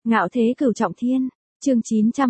Ngạo thế cửu trọng thiên, chương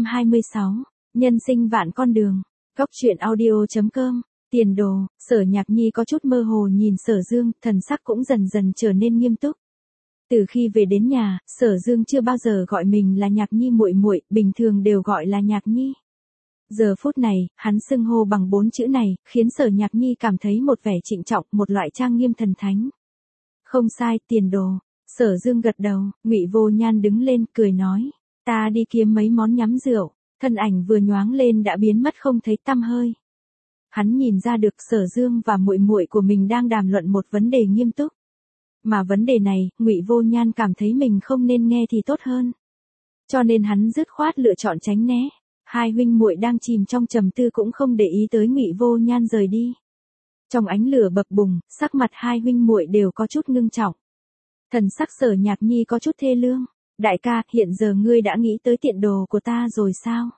926, nhân sinh vạn con đường, Góc truyện audio.com, tiền đồ, Sở Nhạc Nhi có chút mơ hồ nhìn Sở Dương, thần sắc cũng dần dần trở nên nghiêm túc. Từ khi về đến nhà, Sở Dương chưa bao giờ gọi mình là Nhạc Nhi muội muội, bình thường đều gọi là Nhạc Nhi. Giờ phút này, hắn xưng hô bằng 4 chữ này, khiến Sở Nhạc Nhi cảm thấy một vẻ trịnh trọng, một loại trang nghiêm thần thánh. Không sai, tiền đồ. Sở Dương gật đầu, Ngụy Vô Nhan đứng lên, cười nói, ta đi kiếm mấy món nhắm rượu, thân ảnh vừa nhoáng lên đã biến mất không thấy tăm hơi. Hắn nhìn ra được Sở Dương và muội muội của mình đang đàm luận một vấn đề nghiêm túc. Mà vấn đề này, Ngụy Vô Nhan cảm thấy mình không nên nghe thì tốt hơn. Cho nên hắn dứt khoát lựa chọn tránh né. Hai huynh muội đang chìm trong trầm tư cũng không để ý tới Ngụy Vô Nhan rời đi. Trong ánh lửa bập bùng, sắc mặt hai huynh muội đều có chút ngưng trọng. Thần sắc Sở Nhạc Nhi có chút thê lương. Đại ca, hiện giờ ngươi đã nghĩ tới tiện đồ của ta rồi sao?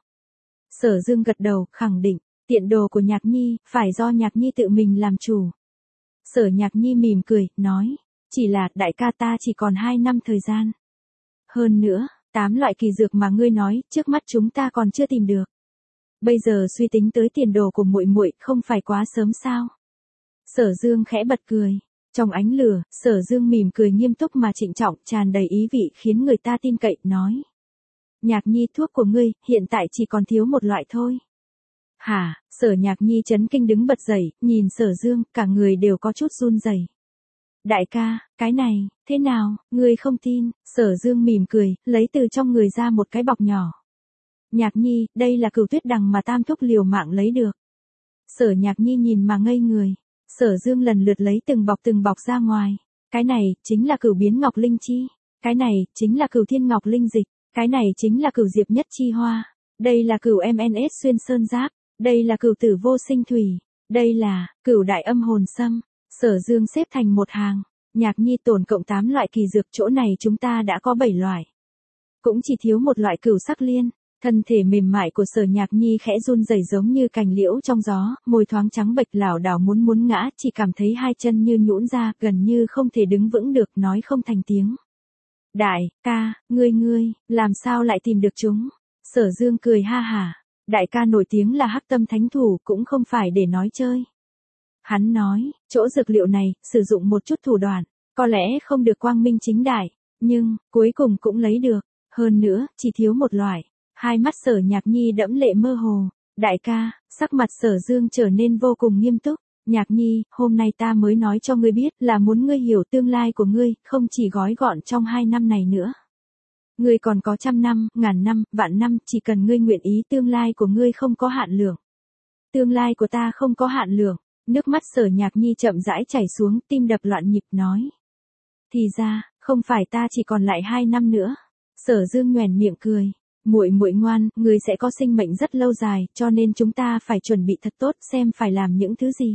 Sở Dương gật đầu, khẳng định, tiện đồ của Nhạc Nhi, phải do Nhạc Nhi tự mình làm chủ. Sở Nhạc Nhi mỉm cười, nói, chỉ là đại ca ta chỉ còn 2 năm thời gian. Hơn nữa, 8 loại kỳ dược mà ngươi nói, trước mắt chúng ta còn chưa tìm được. Bây giờ suy tính tới tiền đồ của muội muội, không phải quá sớm sao? Sở Dương khẽ bật cười. Trong ánh lửa, Sở Dương mỉm cười nghiêm túc mà trịnh trọng, tràn đầy ý vị khiến người ta tin cậy, nói. Nhạc Nhi, thuốc của ngươi, hiện tại chỉ còn thiếu một loại thôi. Hả? Sở Nhạc Nhi chấn kinh đứng bật dậy, nhìn Sở Dương, cả người đều có chút run rẩy. Đại ca, cái này, thế nào, ngươi không tin? Sở Dương mỉm cười, lấy từ trong người ra một cái bọc nhỏ. Nhạc Nhi, đây là cửu tuyết đằng mà tam thúc liều mạng lấy được. Sở Nhạc Nhi nhìn mà ngây người. Sở Dương lần lượt lấy từng bọc ra ngoài. Cái này, chính là cửu biến ngọc linh chi. Cái này, chính là cửu thiên ngọc linh dịch. Cái này chính là cửu diệp nhất chi hoa. Đây là cửu MNS xuyên sơn giáp. Đây là cửu tử vô sinh thủy. Đây là cửu đại âm hồn sâm. Sở Dương xếp thành một hàng. Nhạc Nhi, tổng cộng 8 loại kỳ dược, chỗ này chúng ta đã có 7 loại. Cũng chỉ thiếu một loại cửu sắc liên. Thân thể mềm mại của Sở Nhạc Nhi khẽ run rẩy giống như cành liễu trong gió, môi thoáng trắng bệch lảo đảo muốn ngã, chỉ cảm thấy hai chân như nhũn ra, gần như không thể đứng vững được, nói không thành tiếng. Đại ca, ngươi, làm sao lại tìm được chúng? Sở Dương cười ha hả. Đại ca nổi tiếng là Hắc Tâm Thánh Thủ, cũng không phải để nói chơi. Hắn nói, chỗ dược liệu này, sử dụng một chút thủ đoạn, có lẽ không được quang minh chính đại, nhưng, cuối cùng cũng lấy được. Hơn nữa, chỉ thiếu một loại. Hai mắt Sở Nhạc Nhi đẫm lệ mơ hồ. Đại ca, sắc mặt Sở Dương trở nên vô cùng nghiêm túc. Nhạc Nhi, hôm nay ta mới nói cho ngươi biết là muốn ngươi hiểu tương lai của ngươi, không chỉ gói gọn trong 2 năm này nữa. Ngươi còn có 100 năm, 1000 năm, vạn năm, chỉ cần ngươi nguyện ý, tương lai của ngươi không có hạn lượng. Tương lai của ta không có hạn lượng. Nước mắt Sở Nhạc Nhi chậm rãi chảy xuống, tim đập loạn nhịp, nói. Thì ra, không phải ta chỉ còn lại 2 năm nữa. Sở Dương nhoẻn miệng cười. Muội muội ngoan, ngươi sẽ có sinh mệnh rất lâu dài, cho nên chúng ta phải chuẩn bị thật tốt, xem phải làm những thứ gì.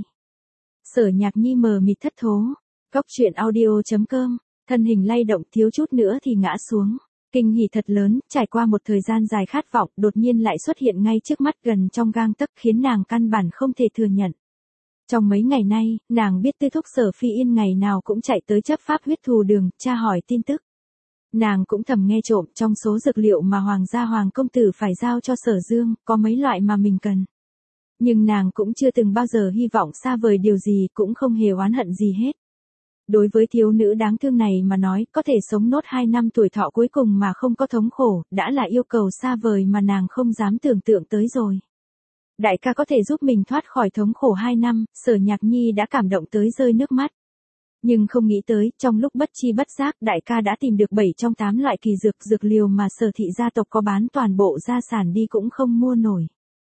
Sở Nhạc Nhi mờ mịt thất thố. Góc truyện audio.com, thân hình lay động, thiếu chút nữa thì ngã xuống. Kinh hỉ thật lớn, trải qua một thời gian dài khát vọng, đột nhiên lại xuất hiện ngay trước mắt, gần trong gang tấc, khiến nàng căn bản không thể thừa nhận. Trong mấy ngày nay, nàng biết Tư thúc Sở Phi Yên ngày nào cũng chạy tới chấp pháp huyết thù đường, tra hỏi tin tức. Nàng cũng thầm nghe trộm, trong số dược liệu mà Hoàng gia Hoàng công tử phải giao cho Sở Dương, có mấy loại mà mình cần. Nhưng nàng cũng chưa từng bao giờ hy vọng xa vời điều gì, cũng không hề oán hận gì hết. Đối với thiếu nữ đáng thương này mà nói, có thể sống nốt 2 năm tuổi thọ cuối cùng mà không có thống khổ, đã là yêu cầu xa vời mà nàng không dám tưởng tượng tới rồi. Đại ca có thể giúp mình thoát khỏi thống khổ 2 năm, Sở Nhạc Nhi đã cảm động tới rơi nước mắt. Nhưng không nghĩ tới, trong lúc bất chi bất giác, đại ca đã tìm được 7 trong 8 loại kỳ dược liều mà Sở thị gia tộc có bán toàn bộ gia sản đi cũng không mua nổi.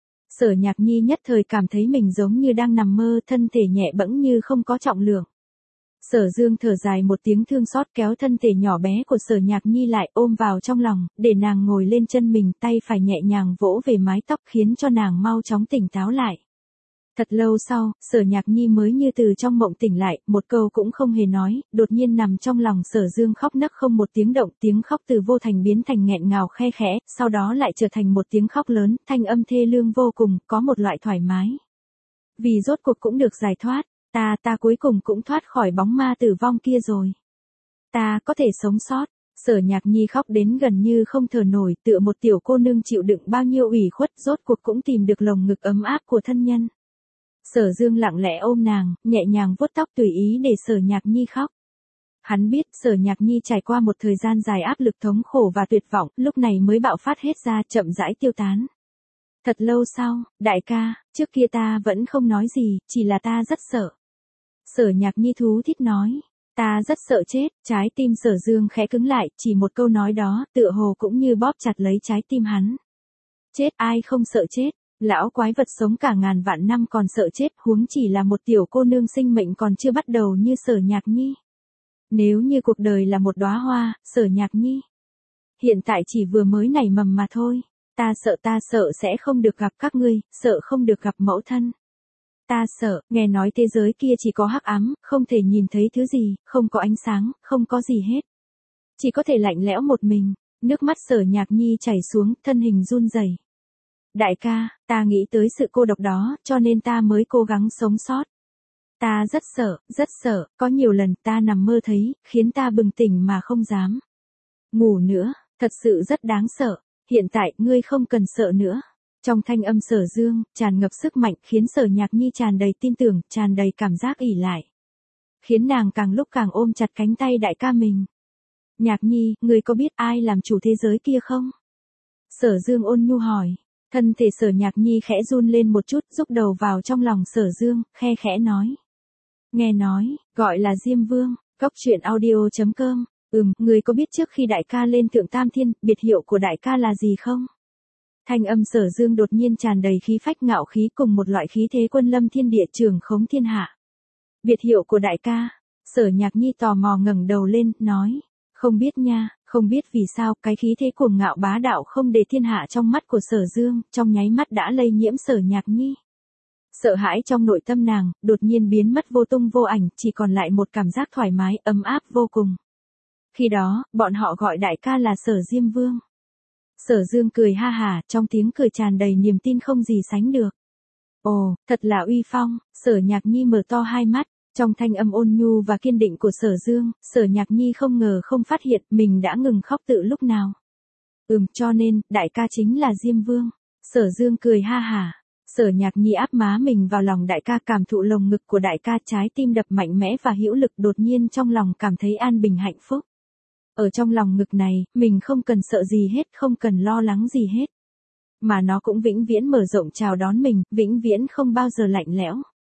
Sở Nhạc Nhi nhất thời cảm thấy mình giống như đang nằm mơ, thân thể nhẹ bẫng như không có trọng lượng. Sở Dương thở dài một tiếng thương xót, kéo thân thể nhỏ bé của Sở Nhạc Nhi lại, ôm vào trong lòng, để nàng ngồi lên chân mình, tay phải nhẹ nhàng vỗ về mái tóc, khiến cho nàng mau chóng tỉnh táo lại. Thật lâu sau, Sở Nhạc Nhi mới như từ trong mộng tỉnh lại, một câu cũng không hề nói, đột nhiên nằm trong lòng Sở Dương khóc nấc không một tiếng động, tiếng khóc từ vô thành biến thành nghẹn ngào khe khẽ, sau đó lại trở thành một tiếng khóc lớn, thanh âm thê lương vô cùng, có một loại thoải mái. Vì rốt cuộc cũng được giải thoát, ta cuối cùng cũng thoát khỏi bóng ma tử vong kia rồi. Ta có thể sống sót. Sở Nhạc Nhi khóc đến gần như không thở nổi, tựa một tiểu cô nương chịu đựng bao nhiêu ủy khuất, rốt cuộc cũng tìm được lồng ngực ấm áp của thân nhân. Sở Dương lặng lẽ ôm nàng, nhẹ nhàng vuốt tóc tùy ý để Sở Nhạc Nhi khóc. Hắn biết Sở Nhạc Nhi trải qua một thời gian dài áp lực thống khổ và tuyệt vọng, lúc này mới bạo phát hết ra, chậm rãi tiêu tán. Thật lâu sau, đại ca, trước kia ta vẫn không nói gì, chỉ là ta rất sợ. Sở Nhạc Nhi thú thít nói, ta rất sợ chết, trái tim Sở Dương khẽ cứng lại, chỉ một câu nói đó, tựa hồ cũng như bóp chặt lấy trái tim hắn. Chết, ai không sợ chết, lão quái vật sống cả ngàn vạn năm còn sợ chết, huống chỉ là một tiểu cô nương sinh mệnh còn chưa bắt đầu như Sở Nhạc Nhi. Nếu như cuộc đời là một đóa hoa, Sở Nhạc Nhi hiện tại chỉ vừa mới nảy mầm mà thôi. Ta sợ sẽ không được gặp các ngươi, sợ không được gặp mẫu thân. Ta sợ, nghe nói thế giới kia chỉ có hắc ám, không thể nhìn thấy thứ gì, không có ánh sáng, không có gì hết. Chỉ có thể lạnh lẽo một mình. Nước mắt Sở Nhạc Nhi chảy xuống, thân hình run rẩy. Đại ca, ta nghĩ tới sự cô độc đó, cho nên ta mới cố gắng sống sót. Ta rất sợ, có nhiều lần ta nằm mơ thấy, khiến ta bừng tỉnh mà không dám ngủ nữa, thật sự rất đáng sợ. Hiện tại, ngươi không cần sợ nữa. Trong thanh âm Sở Dương, tràn ngập sức mạnh, khiến Sở Nhạc Nhi tràn đầy tin tưởng, tràn đầy cảm giác ỷ lại. Khiến nàng càng lúc càng ôm chặt cánh tay đại ca mình. Nhạc Nhi, ngươi có biết ai làm chủ thế giới kia không? Sở Dương ôn nhu hỏi. Thân thể Sở Nhạc Nhi khẽ run lên một chút, rúc đầu vào trong lòng Sở Dương, khe khẽ nói. Nghe nói, gọi là Diêm Vương, Cốc Truyện Audio.com. Người có biết trước khi đại ca lên Thượng Tam Thiên, biệt hiệu của đại ca là gì không? Thanh âm Sở Dương đột nhiên tràn đầy khí phách ngạo khí cùng một loại khí thế quân lâm thiên địa trường khống thiên hạ. Biệt hiệu của đại ca. Sở Nhạc Nhi tò mò ngẩng đầu lên, nói. Không biết nha, không biết vì sao cái khí thế cuồng ngạo bá đạo không để thiên hạ trong mắt của Sở Dương, trong nháy mắt đã lây nhiễm Sở Nhạc Nhi. Sợ hãi trong nội tâm nàng, đột nhiên biến mất vô tung vô ảnh, chỉ còn lại một cảm giác thoải mái, ấm áp vô cùng. Khi đó, bọn họ gọi đại ca là Sở Diêm Vương. Sở Dương cười ha hả, trong tiếng cười tràn đầy niềm tin không gì sánh được. Ồ, thật là uy phong. Sở Nhạc Nhi mở to hai mắt, trong thanh âm ôn nhu và kiên định của Sở Dương, Sở Nhạc Nhi không ngờ không phát hiện mình đã ngừng khóc từ lúc nào. Cho nên, đại ca chính là Diêm Vương. Sở Dương cười ha hả. Sở Nhạc Nhi áp má mình vào lòng đại ca, cảm thụ lồng ngực của đại ca, trái tim đập mạnh mẽ và hữu lực, đột nhiên trong lòng cảm thấy an bình hạnh phúc. Ở trong lòng ngực này, mình không cần sợ gì hết, không cần lo lắng gì hết. Mà nó cũng vĩnh viễn mở rộng chào đón mình, vĩnh viễn không bao giờ lạnh lẽo.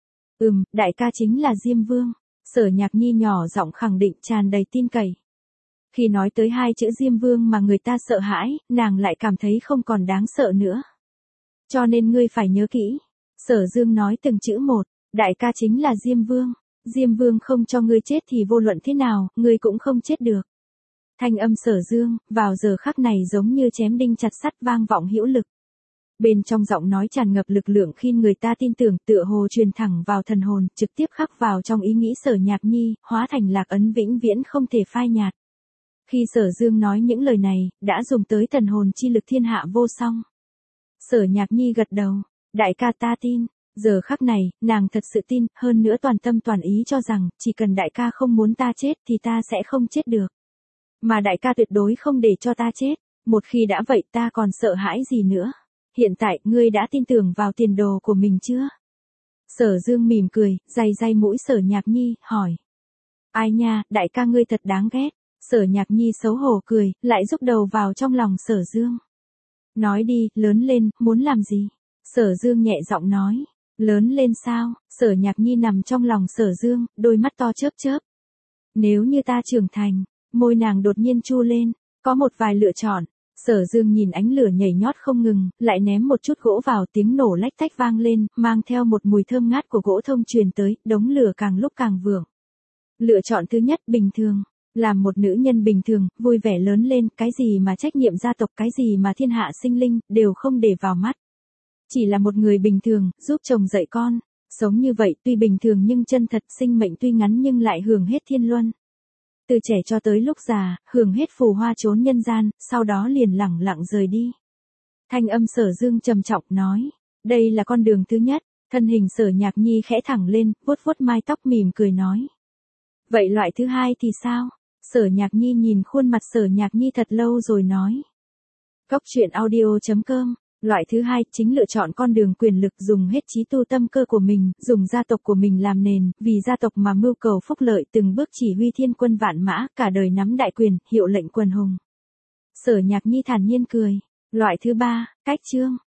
Đại ca chính là Diêm Vương. Sở Nhạc Nhi nhỏ giọng khẳng định, tràn đầy tin cậy. Khi nói tới hai chữ Diêm Vương mà người ta sợ hãi, nàng lại cảm thấy không còn đáng sợ nữa. Cho nên ngươi phải nhớ kỹ. Sở Dương nói từng chữ một, đại ca chính là Diêm Vương. Diêm Vương không cho ngươi chết thì vô luận thế nào, ngươi cũng không chết được. Thanh âm Sở Dương, vào giờ khắc này giống như chém đinh chặt sắt, vang vọng hữu lực. Bên trong giọng nói tràn ngập lực lượng khi người ta tin tưởng, tựa hồ truyền thẳng vào thần hồn, trực tiếp khắc vào trong ý nghĩ Sở Nhạc Nhi, hóa thành lạc ấn vĩnh viễn không thể phai nhạt. Khi Sở Dương nói những lời này, đã dùng tới thần hồn chi lực thiên hạ vô song. Sở Nhạc Nhi gật đầu, đại ca ta tin. Giờ khắc này, nàng thật sự tin, hơn nữa toàn tâm toàn ý cho rằng, chỉ cần đại ca không muốn ta chết thì ta sẽ không chết được. Mà đại ca tuyệt đối không để cho ta chết, một khi đã vậy ta còn sợ hãi gì nữa. Hiện tại, ngươi đã tin tưởng vào tiền đồ của mình chưa? Sở Dương mỉm cười, day mũi Sở Nhạc Nhi, hỏi. Ai nha, đại ca ngươi thật đáng ghét. Sở Nhạc Nhi xấu hổ cười, lại rúc đầu vào trong lòng Sở Dương. Nói đi, lớn lên, muốn làm gì? Sở Dương nhẹ giọng nói. Lớn lên sao? Sở Nhạc Nhi nằm trong lòng Sở Dương, đôi mắt to chớp chớp. Nếu như ta trưởng thành, môi nàng đột nhiên chu lên, có một vài lựa chọn. Sở Dương nhìn ánh lửa nhảy nhót không ngừng, lại ném một chút gỗ vào, tiếng nổ lách tách vang lên, mang theo một mùi thơm ngát của gỗ thông truyền tới, đống lửa càng lúc càng vượng. Lựa chọn thứ nhất, bình thường. Làm một nữ nhân bình thường, vui vẻ lớn lên, cái gì mà trách nhiệm gia tộc, cái gì mà thiên hạ sinh linh, đều không để vào mắt. Chỉ là một người bình thường, giúp chồng dạy con. Sống như vậy tuy bình thường nhưng chân thật, sinh mệnh tuy ngắn nhưng lại hưởng hết thiên luân. Từ trẻ cho tới lúc già, hưởng hết phù hoa trốn nhân gian, sau đó liền lẳng lặng rời đi. Thanh âm Sở Dương trầm trọng nói, đây là con đường thứ nhất. Thân hình Sở Nhạc Nhi khẽ thẳng lên, vuốt vuốt mái tóc mỉm cười nói. Vậy loại thứ hai thì sao? Sở Nhạc Nhi nhìn khuôn mặt Sở Nhạc Nhi thật lâu rồi nói. Cốc truyện audio.com. Loại thứ hai, chính lựa chọn con đường quyền lực, dùng hết trí tu tâm cơ của mình, dùng gia tộc của mình làm nền, vì gia tộc mà mưu cầu phúc lợi, từng bước chỉ huy thiên quân vạn mã, cả đời nắm đại quyền, hiệu lệnh quần hùng. Sở Nhạc Nhi thản nhiên cười. Loại thứ ba, cách chương.